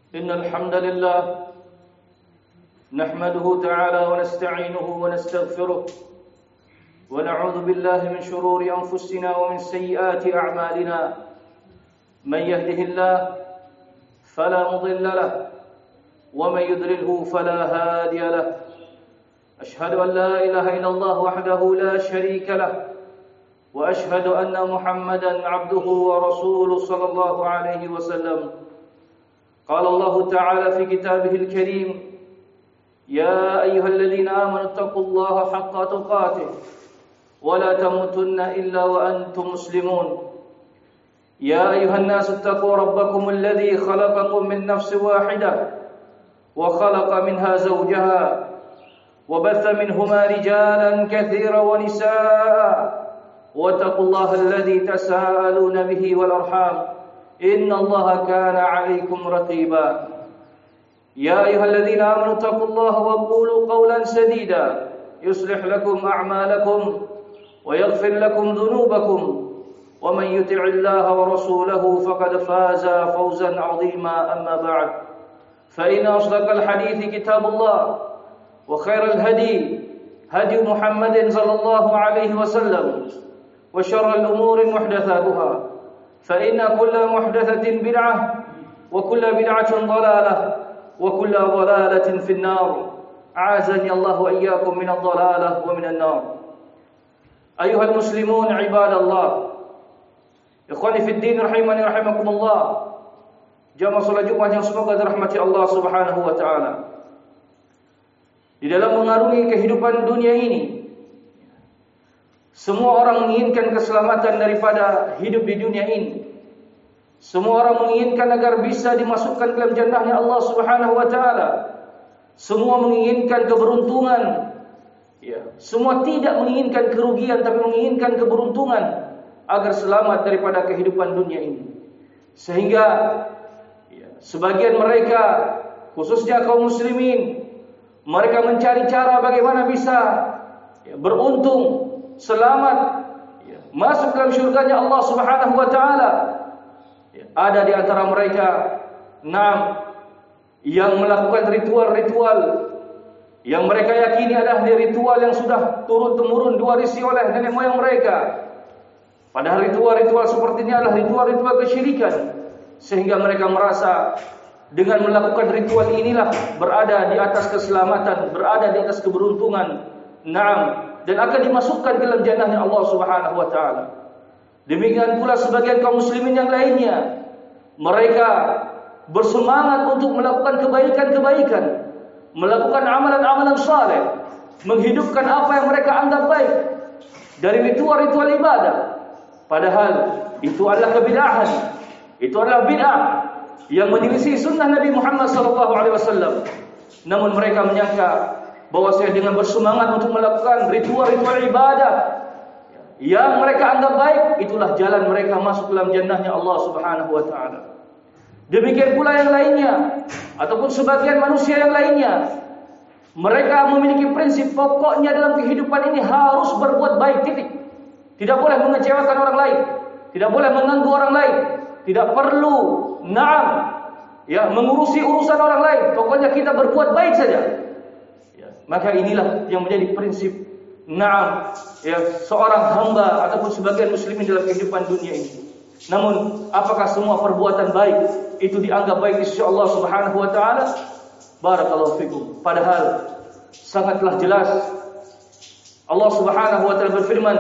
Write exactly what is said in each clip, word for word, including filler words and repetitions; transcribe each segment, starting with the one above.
إن الحمد لله نحمده تعالى ونستعينه ونستغفره ونعوذ بالله من شرور أنفسنا ومن سيئات أعمالنا من يهده الله فلا مضل له ومن يضلله فلا هادي له أشهد أن لا إله إلا الله وحده لا شريك له وأشهد أن محمدا عبده ورسوله صلى الله عليه وسلم قال الله تعالى في كتابه الكريم يا أيها الذين آمنوا اتقوا الله حق تقاته ولا تموتن إلا وأنتم مسلمون يا أيها الناس اتقوا ربكم الذي خلقكم من نفس واحدة وخلق منها زوجها وبث منهما رجالا كثيرا ونساء واتقوا الله الذي تساءلون به والأرحام إن الله كان عليكم رقيبا يا أيها الذين آمنوا اتقوا الله وقولوا قولا سديدا يصلح لكم أعمالكم ويغفر لكم ذنوبكم ومن يطع الله ورسوله فقد فاز فوزا عظيما أما بعد فإن أصدق الحديث كتاب الله وخير الهدي هدي محمد صلى الله عليه وسلم وشر الأمور محدثاتها فإن كل محدثة بدعة وكل بدعة ضلالة وكل ضلالة في النار أعاذني الله وإياكم من الضلالة ومن النار أيها المسلمون عباد الله إخواني في الدين رحمني رحمكم الله jamaah salat Jumat yang semoga dirahmati Allah Subhanahu wa taala. Di dalam mengarungi kehidupan dunia ini, semua orang menginginkan keselamatan daripada hidup di dunia ini. Semua orang menginginkan agar bisa dimasukkan ke dalam jannahnya Allah Subhanahu wa taala. Semua menginginkan keberuntungan. Ya, semua tidak menginginkan kerugian tapi menginginkan keberuntungan agar selamat daripada kehidupan dunia ini. Sehingga ya, sebagian mereka, khususnya kaum muslimin, mereka mencari cara bagaimana bisa ya, beruntung, selamat, ya, masuk dalam syurganya Allah Subhanahu wa taala. Ya, ada di antara mereka enam yang melakukan ritual-ritual yang mereka yakini adalah ritual yang sudah turun-temurun diwarisi oleh nenek moyang mereka. Padahal ritual-ritual seperti ini adalah ritual-ritual kesyirikan, sehingga mereka merasa dengan melakukan ritual inilah berada di atas keselamatan, berada di atas keberuntungan. Naam, dan akan dimasukkan ke dalam jannahnya Allah Subhanahu wa taala. Demikian pula sebagian kaum muslimin yang lainnya, mereka bersemangat untuk melakukan kebaikan-kebaikan, melakukan amalan-amalan saleh, menghidupkan apa yang mereka anggap baik dari ritual-ritual ibadah. Padahal itu adalah kebid'ahan, itu adalah bid'ah yang menyelisih sunnah Nabi Muhammad sallallahu alaihi wasallam. Namun mereka menyangka bahwasanya dengan bersemangat untuk melakukan ritual-ritual ibadah yang mereka anggap baik, itulah jalan mereka masuk dalam jannahnya Allah Subhanahu wa taala. Demikian pula yang lainnya, ataupun sebagian manusia yang lainnya, mereka memiliki prinsip pokoknya dalam kehidupan ini harus berbuat baik, titik. Tidak boleh mengecewakan orang lain, tidak boleh mengganggu orang lain, tidak perlu naam ya mengurusi urusan orang lain. Pokoknya kita berbuat baik saja. Ya, maka inilah yang menjadi prinsip naam ya seorang hamba ataupun sebagian muslimin dalam kehidupan dunia ini. Namun, apakah semua perbuatan baik itu dianggap baik di sisi Allah Subhanahu wa taala? Barakallahu fikum. Padahal sangatlah jelas Allah Subhanahu wa taala berfirman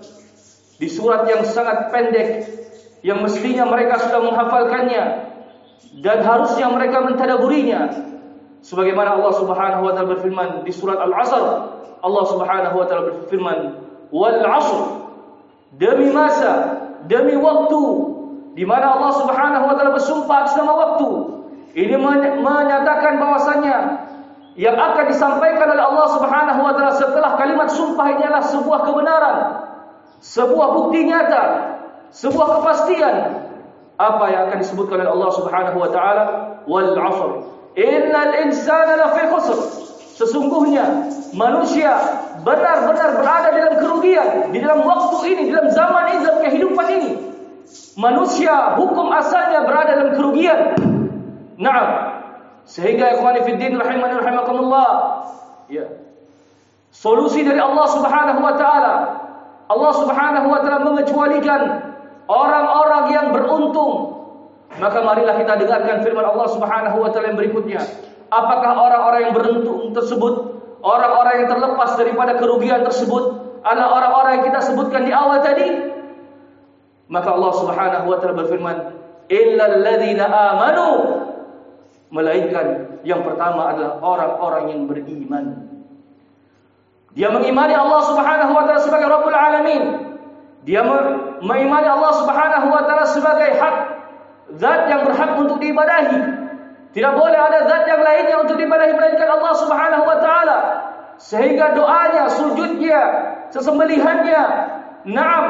di surat yang sangat pendek yang mestinya mereka sudah menghafalkannya dan harusnya mereka mentadaburinya. Sebagaimana Allah Subhanahu wa taala berfirman di surat Al-'Asr, Allah Subhanahu wa taala berfirman, "Wal 'ashr," demi masa, demi waktu, di mana Allah Subhanahu wa taala bersumpah atas nama waktu. Ini menyatakan bahwasannya yang akan disampaikan oleh Allah Subhanahu wa taala setelah kalimat sumpah ini adalah sebuah kebenaran, sebuah bukti nyata, sebuah kepastian. Apa yang akan disebutkan oleh Allah Subhanahu wa taala? Wal 'ashr, innal insana lafi khusr. Sesungguhnya manusia benar-benar berada dalam kerugian di dalam waktu ini, di dalam zaman ini, dalam kehidupan ini. Manusia hukum asalnya berada dalam kerugian. Naam, Sehingga ikhwani fiddin rahimani rahimakumullah, ya. Solusi dari Allah Subhanahu wa taala, Allah Subhanahu wa taala mengecualikan orang-orang yang beruntung. Maka marilah kita dengarkan firman Allah Subhanahu wa taala yang berikutnya. Apakah orang-orang yang beruntung tersebut, orang-orang yang terlepas daripada kerugian tersebut adalah orang-orang yang kita sebutkan di awal tadi? Maka Allah Subhanahu wa taala berfirman, illal ladzina amanu, melainkan yang pertama adalah orang-orang yang beriman. Dia mengimani Allah Subhanahu wa taala sebagai Rabbul Alamin. Dia mengimani Allah Subhanahu wa taala sebagai hak, zat yang berhak untuk diibadahi. Tidak boleh ada zat yang lainnya untuk diibadahi melainkan Allah Subhanahu wa taala. Sehingga doanya, sujudnya, sesembelihannya, na'am,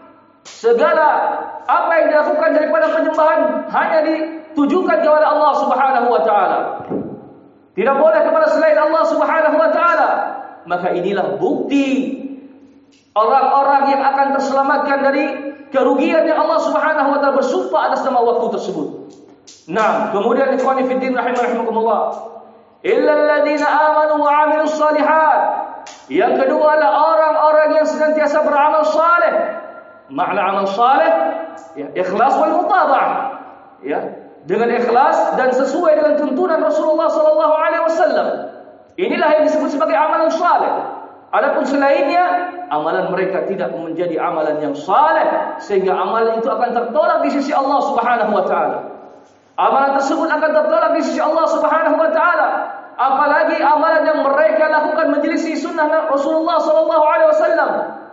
segala apa yang dilakukan daripada penyembahan hanya ditujukan kepada Allah Subhanahu wa taala. Tidak boleh kepada selain Allah Subhanahu wa taala. Maka inilah bukti orang-orang yang akan terselamatkan dari kerugian yang Allah Subhanahu wa taala bersumpah atas nama waktu tersebut. Nah, kemudian ikhwani fiddin rahimakumullah, illal ladzina amanu wa 'amilus shalihat. Yang kedua adalah orang-orang yang senantiasa beramal saleh. Makna amal saleh, ya, ikhlas wal mutaba'ah, ya, dengan ikhlas dan sesuai dengan tuntunan Rasulullah sallallahu alaihi wasallam. Inilah yang disebut sebagai amalan saleh. Adapun selainnya, amalan mereka tidak menjadi amalan yang saleh, sehingga amalan itu akan tertolak di sisi Allah Subhanahu wa taala. Amalan tersebut akan tertolak di sisi Allah Subhanahu wa taala. Apalagi amalan yang mereka lakukan menyelisih sunnah Rasulullah sallallahu alaihi wasallam.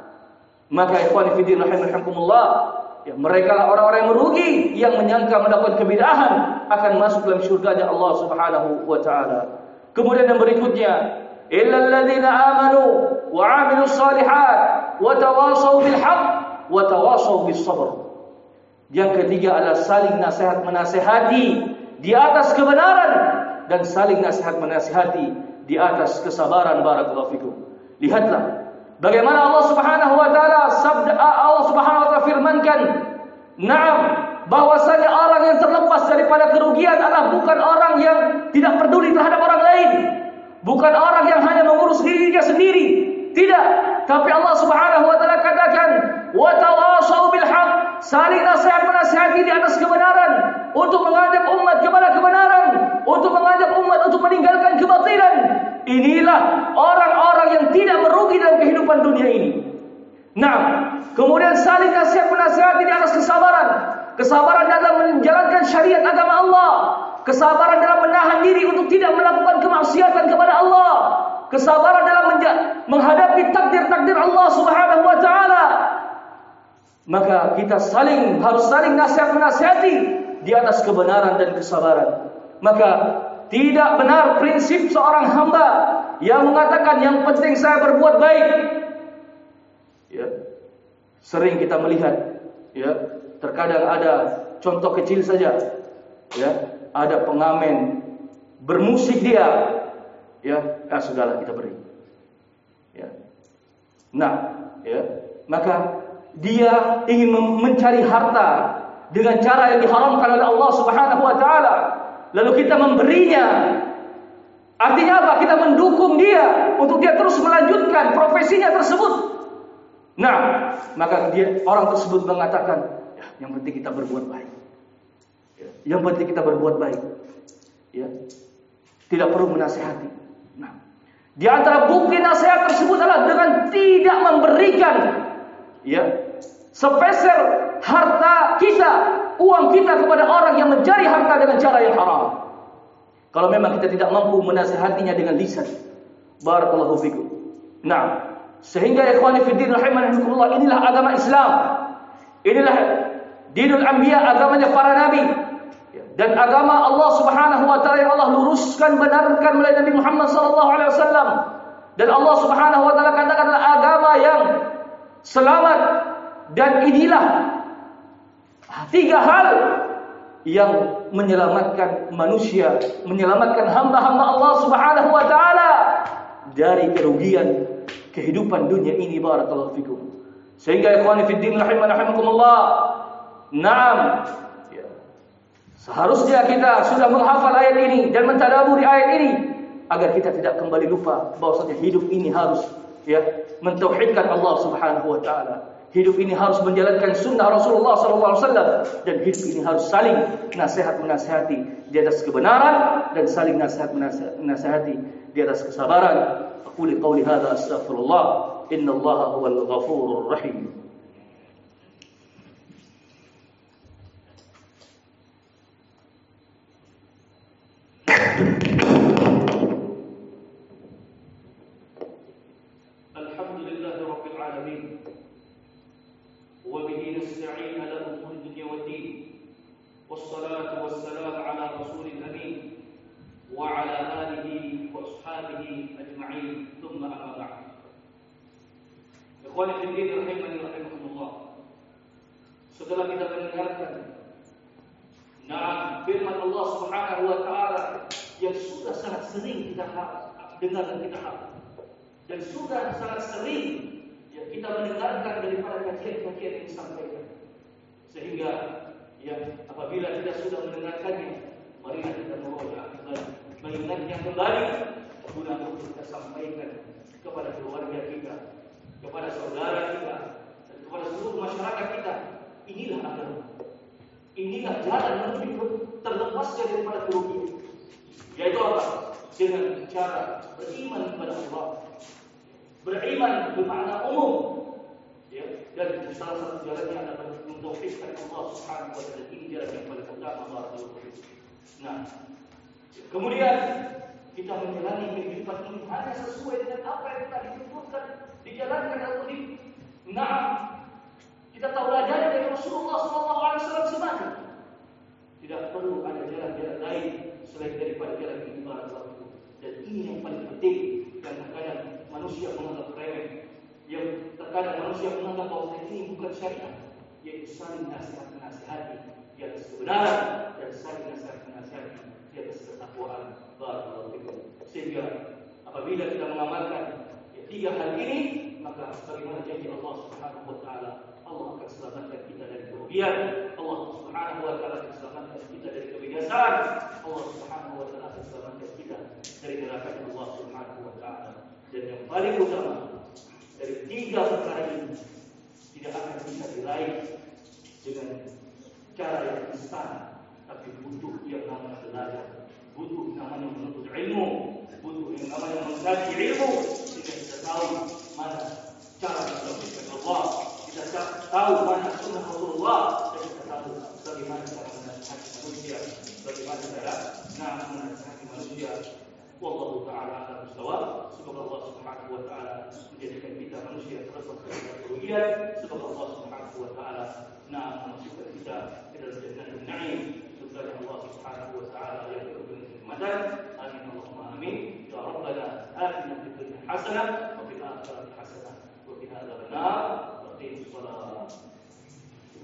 Maka ikhwan fillah rahimakumullah, ya, mereka lah orang-orang yang merugi yang menyangka melakukan kebid'ahan akan masuk dalam syurganya Allah Subhanahu wa taala. Kemudian yang berikutnya, illal ladzina amanu wa 'amilus shalihat wa tawashaw bil haqq wa tawashaw bis sabr. Yang ketiga adalah saling nasihat menasihati di atas kebenaran dan saling nasihat menasihati di atas kesabaran. Barakallahu fikum. Lihatlah bagaimana Allah Subhanahu wa taala sabda Allah Subhanahu wa taala firmankan, "Na'am, bahwasanya orang yang terlepas daripada kerugian adalah bukan orang yang tidak peduli terhadap orang lain, bukan orang yang hanya mengurus dirinya sendiri, tidak, tapi Allah Subhanahu wa taala katakan, wa tawashaw bil haqq, saling nasihat menasihati di atas kebenaran, untuk mengajak umat kepada kebenaran, untuk mengajak umat untuk meninggalkan kebatilan." Inilah orang-orang yang tidak merugi dalam kehidupan dunia ini. Nah, kemudian saling nasihat menasihati di atas kesabaran. Kesabaran dalam menjalankan syariat agama Allah, kesabaran dalam menahan diri untuk tidak melakukan kemaksiatan kepada Allah, kesabaran dalam menghadapi takdir-takdir Allah Subhanahu wa taala. Maka kita saling harus saling nasihat menasihati di atas kebenaran dan kesabaran. Maka tidak benar prinsip seorang hamba yang mengatakan yang penting saya berbuat baik. Ya. Sering kita melihat, ya, terkadang ada contoh kecil saja, ya, ada pengamen bermusik dia, ya, ah, sudahlah kita beri, ya. Nah, ya, maka dia ingin mencari harta dengan cara yang diharamkan oleh Allah Subhanahu wa taala, lalu kita memberinya. Artinya apa? Kita mendukung dia untuk dia terus melanjutkan profesinya tersebut. Nah, maka dia orang tersebut mengatakan, ya, yang penting kita berbuat baik. Ya, yang penting kita berbuat baik. Ya. Tidak perlu menasihati. Nah, di antara bukti nasihat tersebut adalah dengan tidak memberikan, ya, sepeser harta kita, uang kita kepada orang yang mencari harta dengan cara yang haram. Kalau memang kita tidak mampu menasihatinya dengan lisan. Barakallahu fikum. Nah, sehingga ikhwani fiddin rahimakumullah, inilah agama Islam. Inilah dinul anbiya, agamanya para nabi. Dan agama Allah Subhanahu wa taala yang Allah luruskan, benarkan melalui Nabi Muhammad sallallahu alaihi wasallam. Dan Allah Subhanahu wa taala katakan adalah agama yang selamat. Dan inilah tiga hal yang menyelamatkan manusia, menyelamatkan hamba-hamba Allah Subhanahu wa taala dari kerugian kehidupan dunia ini. Barakallahu fikum. Sehingga ikhwani fiddin rahimakumullah, na'am, ya, Seharusnya kita sudah menghafal ayat ini dan mentadaburi ayat ini agar kita tidak kembali lupa bahwasanya hidup ini harus ya mentauhidkan Allah Subhanahu wa taala. Hidup ini harus menjalankan sunnah Rasulullah sallallahu alaihi wasallam dan hidup ini harus saling nasihat menasihati di atas kebenaran dan saling nasihat menasihati di atas kesabaran. Aqulu qouli hadza astaghfirullah innallaha huwal ghafurur rahim. Alhamdulillahi rabbil alamin. وبه نستعين على أمور الدنيا والدين والصلاة والسلام على رسول الأمين وعلى آله وأصحابه أجمعين ثم أما بعد. Ikhwani fi din rahimani rahimakumullah. Setelah kita mendengarkan nah firman Allah Subhanahu wa taala yang sudah sangat sering kita dengar dan kita hafal dan sudah sangat sering ya kita mendengarkan daripada kajian-kajian yang disampaikan, sehingga ya apabila kita sudah mendengarkannya, marilah kita merojaah kembali, mengingatnya kembali, guna untuk kita sampaikan kepada keluarga kita, kepada saudara kita, dan kepada seluruh masyarakat kita. Inilah agama, inilah jalan menuju terlepasnya daripada kerugian, yaitu apa? Dengan cara beriman kepada Allah. Beriman bermakna umum, ya, dan salah satu jalannya adalah mentauhidkan Allah Subhanahu wa taala. Ini jalan yang paling utama barakallahu. Nah, kemudian kita menjalani kehidupan ini hanya sesuai dengan apa yang telah ditentukan, dijalankan atau di. Nah, kita tahu ajaran dari Rasulullah sallallahu alaihi wasallam semata. Tidak perlu ada jalan-jalan lain selain daripada jalan ini barakallahu. Dan ini yang paling penting, dan terkadang manusia menganggap remeh, yang terkadang manusia menganggap bahwa ini bukan syariat, yaitu saling nasihat menasihati di atas kebenaran dan saling nasihat menasihati di atas ketakwaan. Barakallahu fikum. Sehingga apabila kita mengamalkan ya, tiga hal ini, maka bagaimana janji Allah Subhanahu wa taala, Allah akan selamatkan kita dari kerugian, Allah Subhanahu wa taala akan selamatkan kita dari kebinasaan, Allah Subhanahu wa taala akan selamatkan kita dari neraka Allah Subhanahu wa taala. Dan yang paling utama dari tiga perkara ini tidak akan bisa diraih dengan cara yang instan, tapi butuh yang namanya belajar, butuh namanya menuntut ilmu, butuh yang namanya mengkaji ilmu, sehingga kita tahu mana cara menauhidkan Allah, kita tahu mana sunnah Rasulullah, dan kita tahu bagaimana cara menasihati manusia, bagaimana cara nah menasihati manusia. Wallahu ta'ala a'lam bishawab. Semoga Allah Subhanahu wa taala menjadikan kita manusia terlepas dari kerugian. Semoga Allah Subhanahu wa taala nah memasukkan kita ke dalam jannatul na'im, surga Allah Subhanahu wa taala yang penuh dengan kenikmatan. Amin Allahumma amin. Ya Rabbana atina fid dunya hasanah wa fil akhirati hasanah wa qina adzabannar. Wa qimus shalah.